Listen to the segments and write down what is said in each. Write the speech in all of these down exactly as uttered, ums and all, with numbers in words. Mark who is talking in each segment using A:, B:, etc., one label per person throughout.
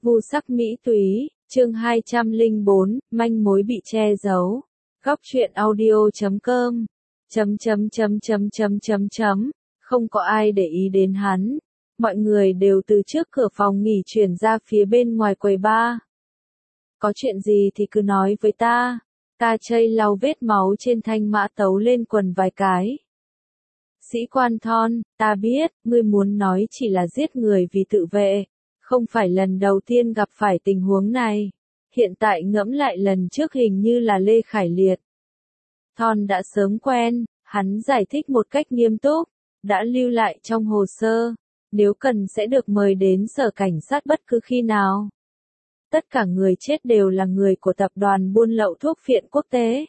A: Vu sắc mỹ túy, chương hai trăm lẻ bốn, manh mối bị che giấu. Góc truyện audio chấm com. Chấm chấm chấm chấm chấm chấm chấm. Không có ai để ý đến hắn. Mọi người đều từ trước cửa phòng nghỉ chuyển ra phía bên ngoài quầy bar. Có chuyện gì thì cứ nói với ta. Ta chây lau vết máu trên thanh mã tấu lên quần vài cái. Sĩ quan Thon, ta biết, ngươi muốn nói chỉ là giết người vì tự vệ. Không phải lần đầu tiên gặp phải tình huống này. Hiện tại ngẫm lại lần trước hình như là Lê Khải Liệt. Thon đã sớm quen, hắn giải thích một cách nghiêm túc, đã lưu lại trong hồ sơ, nếu cần sẽ được mời đến sở cảnh sát bất cứ khi nào. Tất cả người chết đều là người của tập đoàn buôn lậu thuốc phiện quốc tế.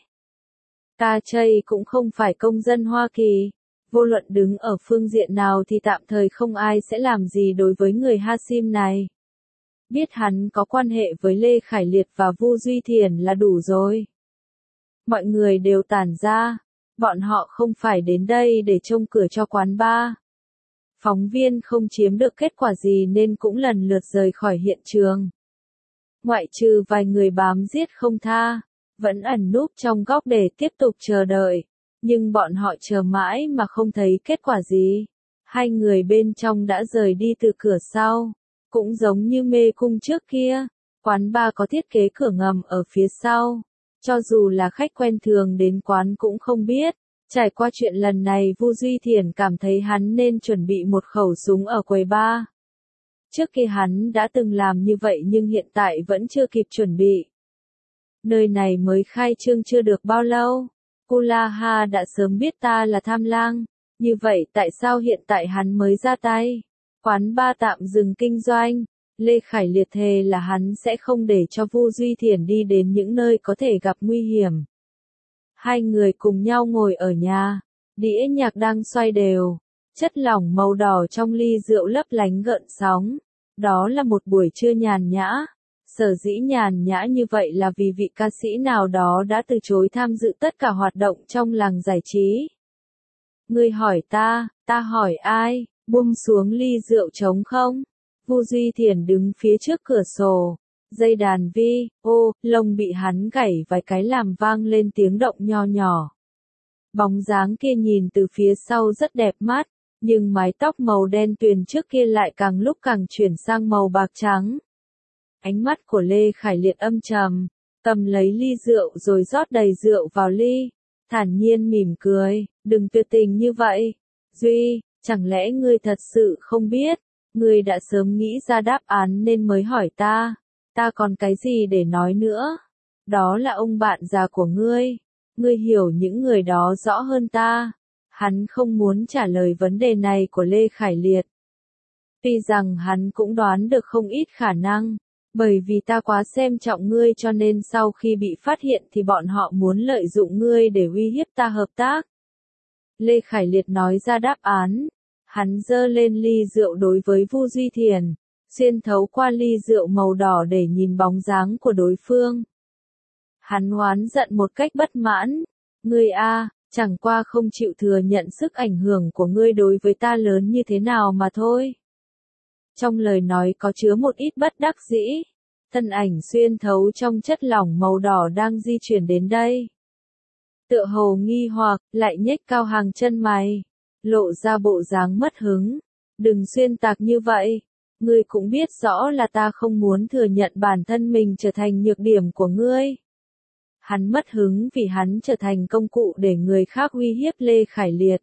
A: Ca Chây cũng không phải công dân Hoa Kỳ. Vô luận đứng ở phương diện nào thì tạm thời không ai sẽ làm gì đối với người Hashim này. Biết hắn có quan hệ với Lê Khải Liệt và Vu Duy Thiền là đủ rồi. Mọi người đều tản ra, bọn họ không phải đến đây để trông cửa cho quán bar. Phóng viên không chiếm được kết quả gì nên cũng lần lượt rời khỏi hiện trường. Ngoại trừ vài người bám giết không tha, vẫn ẩn núp trong góc để tiếp tục chờ đợi. Nhưng bọn họ chờ mãi mà không thấy kết quả gì. Hai người bên trong đã rời đi từ cửa sau. Cũng giống như mê cung trước kia, quán bar có thiết kế cửa ngầm ở phía sau. Cho dù là khách quen thường đến quán cũng không biết. Trải qua chuyện lần này Vu Duy Thiền cảm thấy hắn nên chuẩn bị một khẩu súng ở quầy bar. Trước kia hắn đã từng làm như vậy nhưng hiện tại vẫn chưa kịp chuẩn bị. Nơi này mới khai trương chưa được bao lâu. Kulaha đã sớm biết ta là tham lang, như vậy tại sao hiện tại hắn mới ra tay? Quán bar tạm dừng kinh doanh, Lê Khải Liệt thề là hắn sẽ không để cho Vu Duy Thiền đi đến những nơi có thể gặp nguy hiểm. Hai người cùng nhau ngồi ở nhà, đĩa nhạc đang xoay đều, chất lỏng màu đỏ trong ly rượu lấp lánh gợn sóng. Đó là một buổi trưa nhàn nhã. Sở dĩ nhàn nhã như vậy là vì vị ca sĩ nào đó đã từ chối tham dự tất cả hoạt động trong làng giải trí. Ngươi hỏi ta, ta hỏi ai, buông xuống ly rượu trống không? Vu Duy Thiền đứng phía trước cửa sổ, dây đàn vi, ô, lông bị hắn gảy vài cái làm vang lên tiếng động nho nhỏ. Bóng dáng kia nhìn từ phía sau rất đẹp mắt, nhưng mái tóc màu đen tuyền trước kia lại càng lúc càng chuyển sang màu bạc trắng. Ánh mắt của Lê Khải Liệt âm trầm, cầm lấy ly rượu rồi rót đầy rượu vào ly, thản nhiên mỉm cười, đừng tuyệt tình như vậy. Duy, chẳng lẽ ngươi thật sự không biết, ngươi đã sớm nghĩ ra đáp án nên mới hỏi ta, ta còn cái gì để nói nữa, đó là ông bạn già của ngươi, ngươi hiểu những người đó rõ hơn ta. Hắn không muốn trả lời vấn đề này của Lê Khải Liệt. Tuy rằng hắn cũng đoán được không ít khả năng. Bởi vì ta quá xem trọng ngươi cho nên sau khi bị phát hiện thì bọn họ muốn lợi dụng ngươi để uy hiếp ta hợp tác. Lê Khải Liệt nói ra đáp án. Hắn giơ lên ly rượu đối với Vu Duy Thiền, xuyên thấu qua ly rượu màu đỏ để nhìn bóng dáng của đối phương. Hắn oán giận một cách bất mãn. Ngươi a, chẳng qua không chịu thừa nhận sức ảnh hưởng của ngươi đối với ta lớn như thế nào mà thôi. Trong lời nói có chứa một ít bất đắc dĩ. Thân ảnh xuyên thấu trong chất lỏng màu đỏ đang di chuyển đến đây. Tựa hồ nghi hoặc, lại nhếch cao hàng chân mày. Lộ ra bộ dáng mất hứng. Đừng xuyên tạc như vậy. Ngươi cũng biết rõ là ta không muốn thừa nhận bản thân mình trở thành nhược điểm của ngươi. Hắn mất hứng vì hắn trở thành công cụ để người khác uy hiếp Lê Khải Liệt.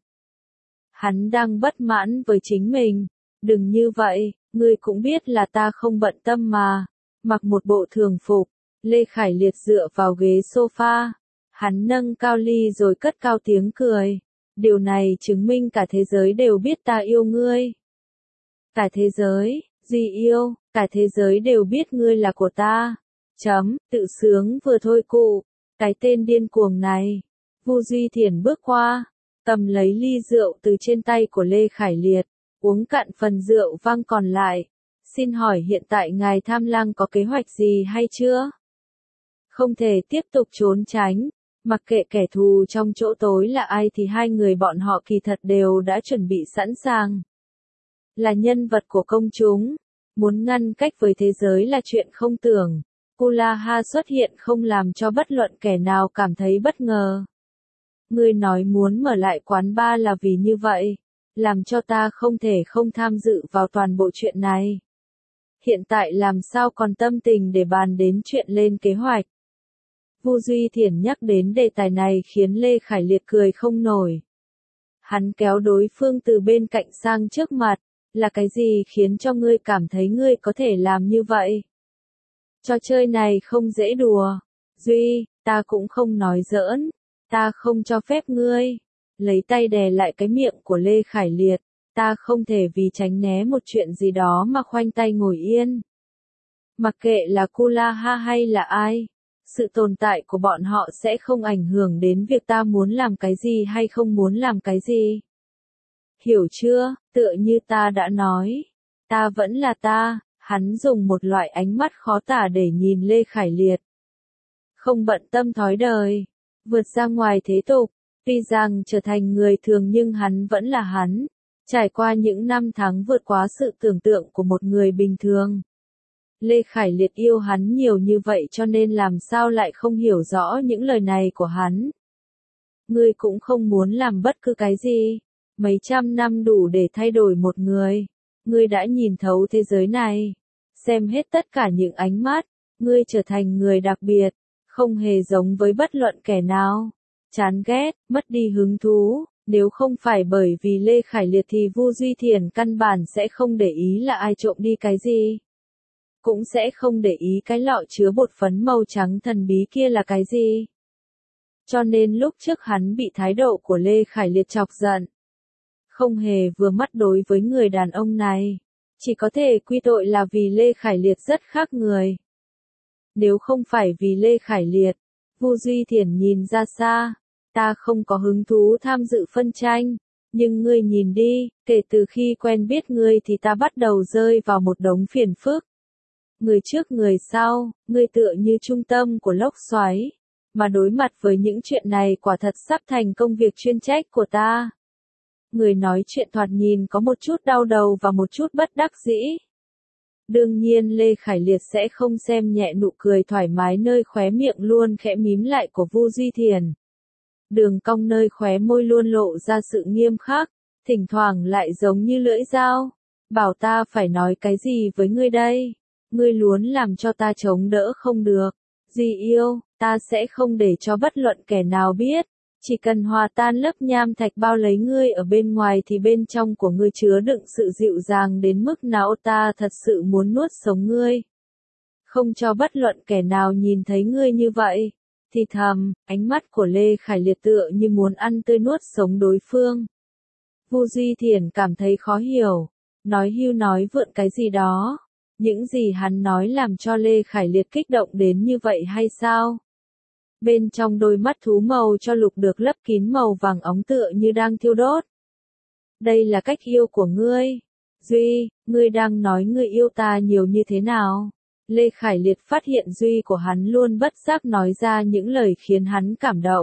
A: Hắn đang bất mãn với chính mình. Đừng như vậy, ngươi cũng biết là ta không bận tâm mà. Mặc một bộ thường phục, Lê Khải Liệt dựa vào ghế sofa. Hắn nâng cao ly rồi cất cao tiếng cười. Điều này chứng minh cả thế giới đều biết ta yêu ngươi. Cả thế giới, Duy yêu, cả thế giới đều biết ngươi là của ta. Chấm, tự sướng vừa thôi cụ. Cái tên điên cuồng này. Vu Duy Thiền bước qua, cầm lấy ly rượu từ trên tay của Lê Khải Liệt. Uống cạn phần rượu vang còn lại. Xin hỏi hiện tại ngài tham lang có kế hoạch gì hay chưa? Không thể tiếp tục trốn tránh. Mặc kệ kẻ thù trong chỗ tối là ai thì hai người bọn họ kỳ thật đều đã chuẩn bị sẵn sàng. Là nhân vật của công chúng. Muốn ngăn cách với thế giới là chuyện không tưởng. Kulaha xuất hiện không làm cho bất luận kẻ nào cảm thấy bất ngờ. Ngươi nói muốn mở lại quán bar là vì như vậy, làm cho ta không thể không tham dự vào toàn bộ chuyện này. Hiện tại làm sao còn tâm tình để bàn đến chuyện lên kế hoạch. Vu Duy Thiển nhắc đến đề tài này khiến Lê Khải Liệt cười không nổi. Hắn kéo đối phương từ bên cạnh sang trước mặt, là cái gì khiến cho ngươi cảm thấy ngươi có thể làm như vậy? Trò chơi này không dễ đùa. Duy, ta cũng không nói giỡn, ta không cho phép ngươi. Lấy tay đè lại cái miệng của Lê Khải Liệt, ta không thể vì tránh né một chuyện gì đó mà khoanh tay ngồi yên. Mặc kệ là Kulaha hay là ai, sự tồn tại của bọn họ sẽ không ảnh hưởng đến việc ta muốn làm cái gì hay không muốn làm cái gì. Hiểu chưa, tựa như ta đã nói, ta vẫn là ta, hắn dùng một loại ánh mắt khó tả để nhìn Lê Khải Liệt. Không bận tâm thói đời, vượt ra ngoài thế tục, tuy rằng trở thành người thường nhưng hắn vẫn là hắn, trải qua những năm tháng vượt quá sự tưởng tượng của một người bình thường. Lê Khải Liệt yêu hắn nhiều như vậy cho nên làm sao lại không hiểu rõ những lời này của hắn. Ngươi cũng không muốn làm bất cứ cái gì, mấy trăm năm đủ để thay đổi một người. Ngươi đã nhìn thấu thế giới này, xem hết tất cả những ánh mắt, ngươi trở thành người đặc biệt, không hề giống với bất luận kẻ nào. Chán ghét, mất đi hứng thú, nếu không phải bởi vì Lê Khải Liệt thì Vu Duy Thiển căn bản sẽ không để ý là ai trộm đi cái gì. Cũng sẽ không để ý cái lọ chứa bột phấn màu trắng thần bí kia là cái gì. Cho nên lúc trước hắn bị thái độ của Lê Khải Liệt chọc giận. Không hề vừa mắt đối với người đàn ông này. Chỉ có thể quy tội là vì Lê Khải Liệt rất khác người. Nếu không phải vì Lê Khải Liệt, Vu Duy Thiển nhìn ra xa, ta không có hứng thú tham dự phân tranh. Nhưng ngươi nhìn đi, kể từ khi quen biết ngươi thì ta bắt đầu rơi vào một đống phiền phức. Người trước người sau, ngươi tựa như trung tâm của lốc xoáy, mà đối mặt với những chuyện này quả thật sắp thành công việc chuyên trách của ta. Người nói chuyện thoạt nhìn có một chút đau đầu và một chút bất đắc dĩ. Đương nhiên Lê Khải Liệt sẽ không xem nhẹ nụ cười thoải mái nơi khóe miệng luôn khẽ mím lại của Vu Duy Thiển. Đường cong nơi khóe môi luôn lộ ra sự nghiêm khắc, thỉnh thoảng lại giống như lưỡi dao. Bảo ta phải nói cái gì với ngươi đây? Ngươi muốn làm cho ta chống đỡ không được. Duy yêu, ta sẽ không để cho bất luận kẻ nào biết. Chỉ cần hòa tan lớp nham thạch bao lấy ngươi ở bên ngoài thì bên trong của ngươi chứa đựng sự dịu dàng đến mức nào ta thật sự muốn nuốt sống ngươi. Không cho bất luận kẻ nào nhìn thấy ngươi như vậy. Thì thầm, ánh mắt của Lê Khải Liệt tựa như muốn ăn tươi nuốt sống đối phương. Vu Duy Thiển cảm thấy khó hiểu. Nói hưu nói vượn cái gì đó. Những gì hắn nói làm cho Lê Khải Liệt kích động đến như vậy hay sao? Bên trong đôi mắt thú màu cho lục được lấp kín màu vàng óng tựa như đang thiêu đốt. Đây là cách yêu của ngươi. Duy, ngươi đang nói ngươi yêu ta nhiều như thế nào? Lê Khải Liệt phát hiện Duy của hắn luôn bất giác nói ra những lời khiến hắn cảm động.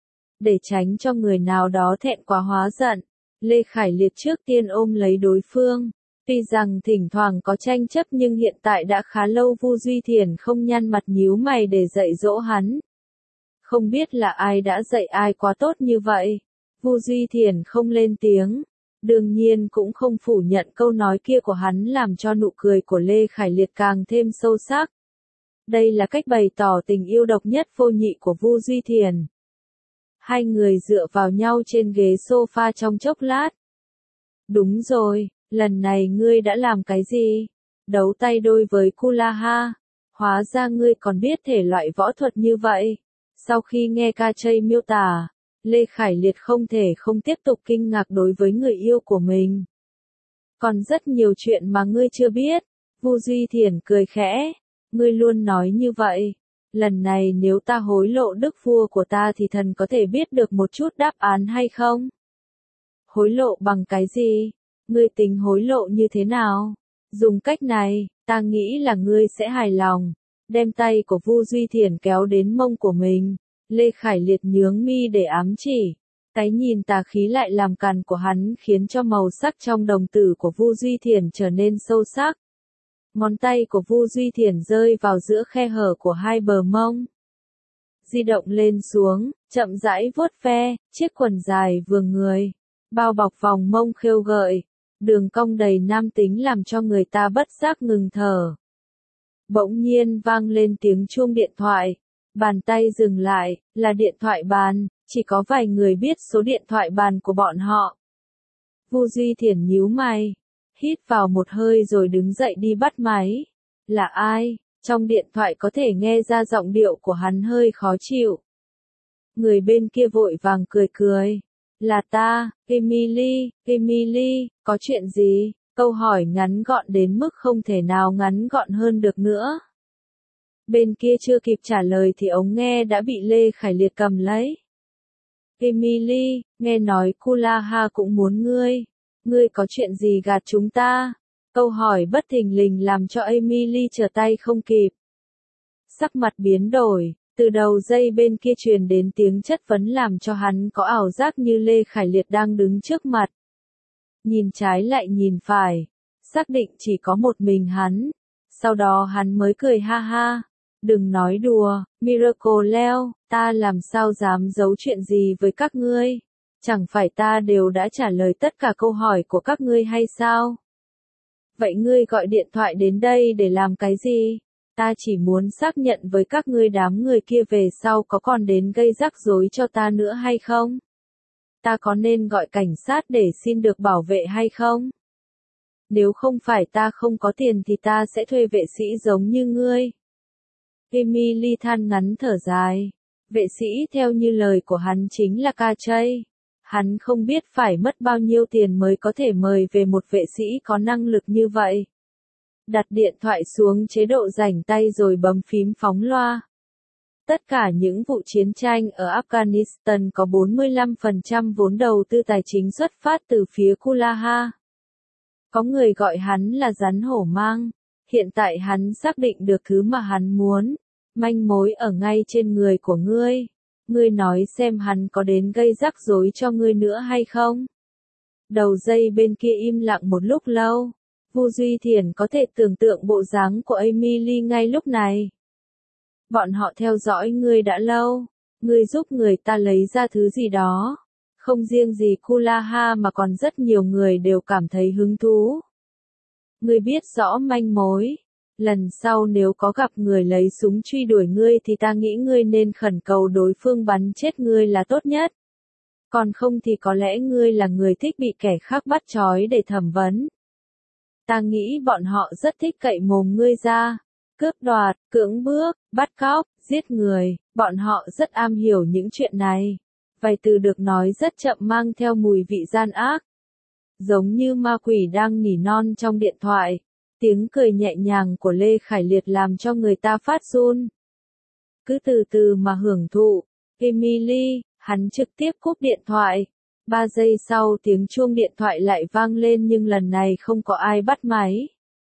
A: Để tránh cho người nào đó thẹn quá hóa giận, Lê Khải Liệt trước tiên ôm lấy đối phương. Tuy rằng thỉnh thoảng có tranh chấp nhưng hiện tại đã khá lâu Vu Duy Thiển không nhăn mặt nhíu mày để dạy dỗ hắn. Không biết là ai đã dạy ai quá tốt như vậy. Vu Duy Thiển không lên tiếng. Đương nhiên cũng không phủ nhận câu nói kia của hắn làm cho nụ cười của Lê Khải Liệt càng thêm sâu sắc. Đây là cách bày tỏ tình yêu độc nhất vô nhị của Vu Duy Thiển. Hai người dựa vào nhau trên ghế sofa trong chốc lát. Đúng rồi, lần này ngươi đã làm cái gì? Đấu tay đôi với Kulaha. Hóa ra ngươi còn biết thể loại võ thuật như vậy. Sau khi nghe ca chây miêu tả, Lê Khải Liệt không thể không tiếp tục kinh ngạc đối với người yêu của mình. Còn rất nhiều chuyện mà ngươi chưa biết. Vu Duy Thiển cười khẽ. Ngươi luôn nói như vậy. Lần này nếu ta hối lộ đức vua của ta thì thần có thể biết được một chút đáp án hay không? Hối lộ bằng cái gì? Ngươi tính hối lộ như thế nào? Dùng cách này, ta nghĩ là ngươi sẽ hài lòng. Đem tay của Vu Duy Thiển kéo đến mông của mình. Lê Khải Liệt nhướng mi để ám chỉ. Cái nhìn tà khí lại làm càn của hắn khiến cho màu sắc trong đồng tử của Vu Duy Thiển trở nên sâu sắc. Ngón tay của Vu Duy Thiển rơi vào giữa khe hở của hai bờ mông. Di động lên xuống, chậm rãi vuốt ve, chiếc quần dài vừa người, bao bọc vòng mông khêu gợi, đường cong đầy nam tính làm cho người ta bất giác ngừng thở. Bỗng nhiên vang lên tiếng chuông điện thoại, bàn tay dừng lại, là điện thoại bàn, chỉ có vài người biết số điện thoại bàn của bọn họ. Vu Duy Thiển nhíu mày, hít vào một hơi rồi đứng dậy đi bắt máy. Là ai? Trong điện thoại có thể nghe ra giọng điệu của hắn hơi khó chịu. Người bên kia vội vàng cười cười. Là ta, Emily, Emily, có chuyện gì? Câu hỏi ngắn gọn đến mức không thể nào ngắn gọn hơn được nữa. Bên kia chưa kịp trả lời thì ống nghe đã bị Lê Khải Liệt cầm lấy. Emily, nghe nói Kulaha cũng muốn ngươi. Ngươi có chuyện gì gạt chúng ta? Câu hỏi bất thình lình làm cho Emily trở tay không kịp. Sắc mặt biến đổi, từ đầu dây bên kia truyền đến tiếng chất vấn làm cho hắn có ảo giác như Lê Khải Liệt đang đứng trước mặt. Nhìn trái lại nhìn phải, xác định chỉ có một mình hắn. Sau đó hắn mới cười ha ha. Đừng nói đùa, Miracle Leo, ta làm sao dám giấu chuyện gì với các ngươi? Chẳng phải ta đều đã trả lời tất cả câu hỏi của các ngươi hay sao? Vậy ngươi gọi điện thoại đến đây để làm cái gì? Ta chỉ muốn xác nhận với các ngươi đám người kia về sau có còn đến gây rắc rối cho ta nữa hay không? Ta có nên gọi cảnh sát để xin được bảo vệ hay không? Nếu không phải ta không có tiền thì ta sẽ thuê vệ sĩ giống như ngươi. Emily than ngắn thở dài. Vệ sĩ theo như lời của hắn chính là Ca Chây. Hắn không biết phải mất bao nhiêu tiền mới có thể mời về một vệ sĩ có năng lực như vậy. Đặt điện thoại xuống chế độ rảnh tay rồi bấm phím phóng loa. Tất cả những vụ chiến tranh ở Afghanistan có bốn mươi lăm phần trăm vốn đầu tư tài chính xuất phát từ phía Kulaha. Có người gọi hắn là rắn hổ mang. Hiện tại hắn xác định được thứ mà hắn muốn. Manh mối ở ngay trên người của ngươi. Ngươi nói xem hắn có đến gây rắc rối cho ngươi nữa hay không? Đầu dây bên kia im lặng một lúc lâu. Vu Duy Thiển có thể tưởng tượng bộ dáng của Emily ngay lúc này. Bọn họ theo dõi ngươi đã lâu. Ngươi giúp người ta lấy ra thứ gì đó. Không riêng gì Kulaha mà còn rất nhiều người đều cảm thấy hứng thú. Ngươi biết rõ manh mối. Lần sau nếu có gặp người lấy súng truy đuổi ngươi thì ta nghĩ ngươi nên khẩn cầu đối phương bắn chết ngươi là tốt nhất. Còn không thì có lẽ ngươi là người thích bị kẻ khác bắt trói để thẩm vấn. Ta nghĩ bọn họ rất thích cậy mồm ngươi ra. Cướp đoạt, cưỡng bức, bắt cóc, giết người, bọn họ rất am hiểu những chuyện này. Vài từ được nói rất chậm mang theo mùi vị gian ác. Giống như ma quỷ đang nỉ non trong điện thoại. Tiếng cười nhẹ nhàng của Lê Khải Liệt làm cho người ta phát run. Cứ từ từ mà hưởng thụ. Emily, hắn trực tiếp cúp điện thoại. Ba giây sau tiếng chuông điện thoại lại vang lên nhưng lần này không có ai bắt máy.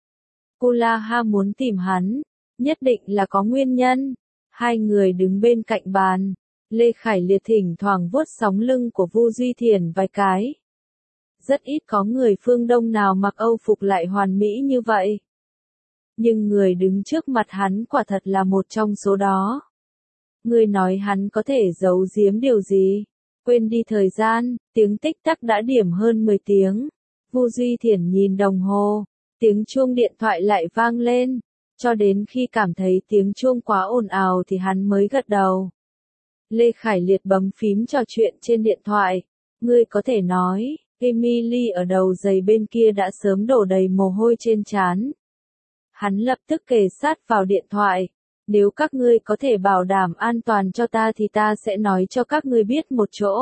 A: Kulaha muốn tìm hắn. Nhất định là có nguyên nhân. Hai người đứng bên cạnh bàn. Lê Khải Liệt thỉnh thoảng vuốt sóng lưng của Vu Duy Thiển vài cái. Rất ít có người phương Đông nào mặc Âu phục lại hoàn mỹ như vậy. Nhưng người đứng trước mặt hắn quả thật là một trong số đó. Người nói hắn có thể giấu giếm điều gì? Quên đi thời gian, tiếng tích tắc đã điểm hơn mười tiếng. Vu Duy Thiển nhìn đồng hồ, tiếng chuông điện thoại lại vang lên. Cho đến khi cảm thấy tiếng chuông quá ồn ào thì hắn mới gật đầu. Lê Khải Liệt bấm phím trò chuyện trên điện thoại. Ngươi có thể nói. Emily ở đầu dây bên kia đã sớm đổ đầy mồ hôi trên trán. Hắn lập tức kề sát vào điện thoại. Nếu các ngươi có thể bảo đảm an toàn cho ta thì ta sẽ nói cho các ngươi biết một chỗ.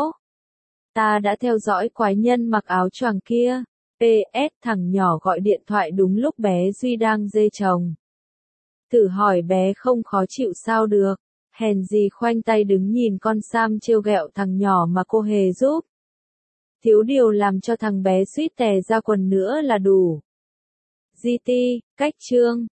A: Ta đã theo dõi quái nhân mặc áo choàng kia. pê ét thằng nhỏ gọi điện thoại đúng lúc bé Duy đang dê chồng. Thử hỏi bé không khó chịu sao được. Hèn gì khoanh tay đứng nhìn con Sam trêu ghẹo thằng nhỏ mà cô hề giúp. Thiếu điều làm cho thằng bé suýt tè ra quần nữa là đủ. giê tê, cách chương.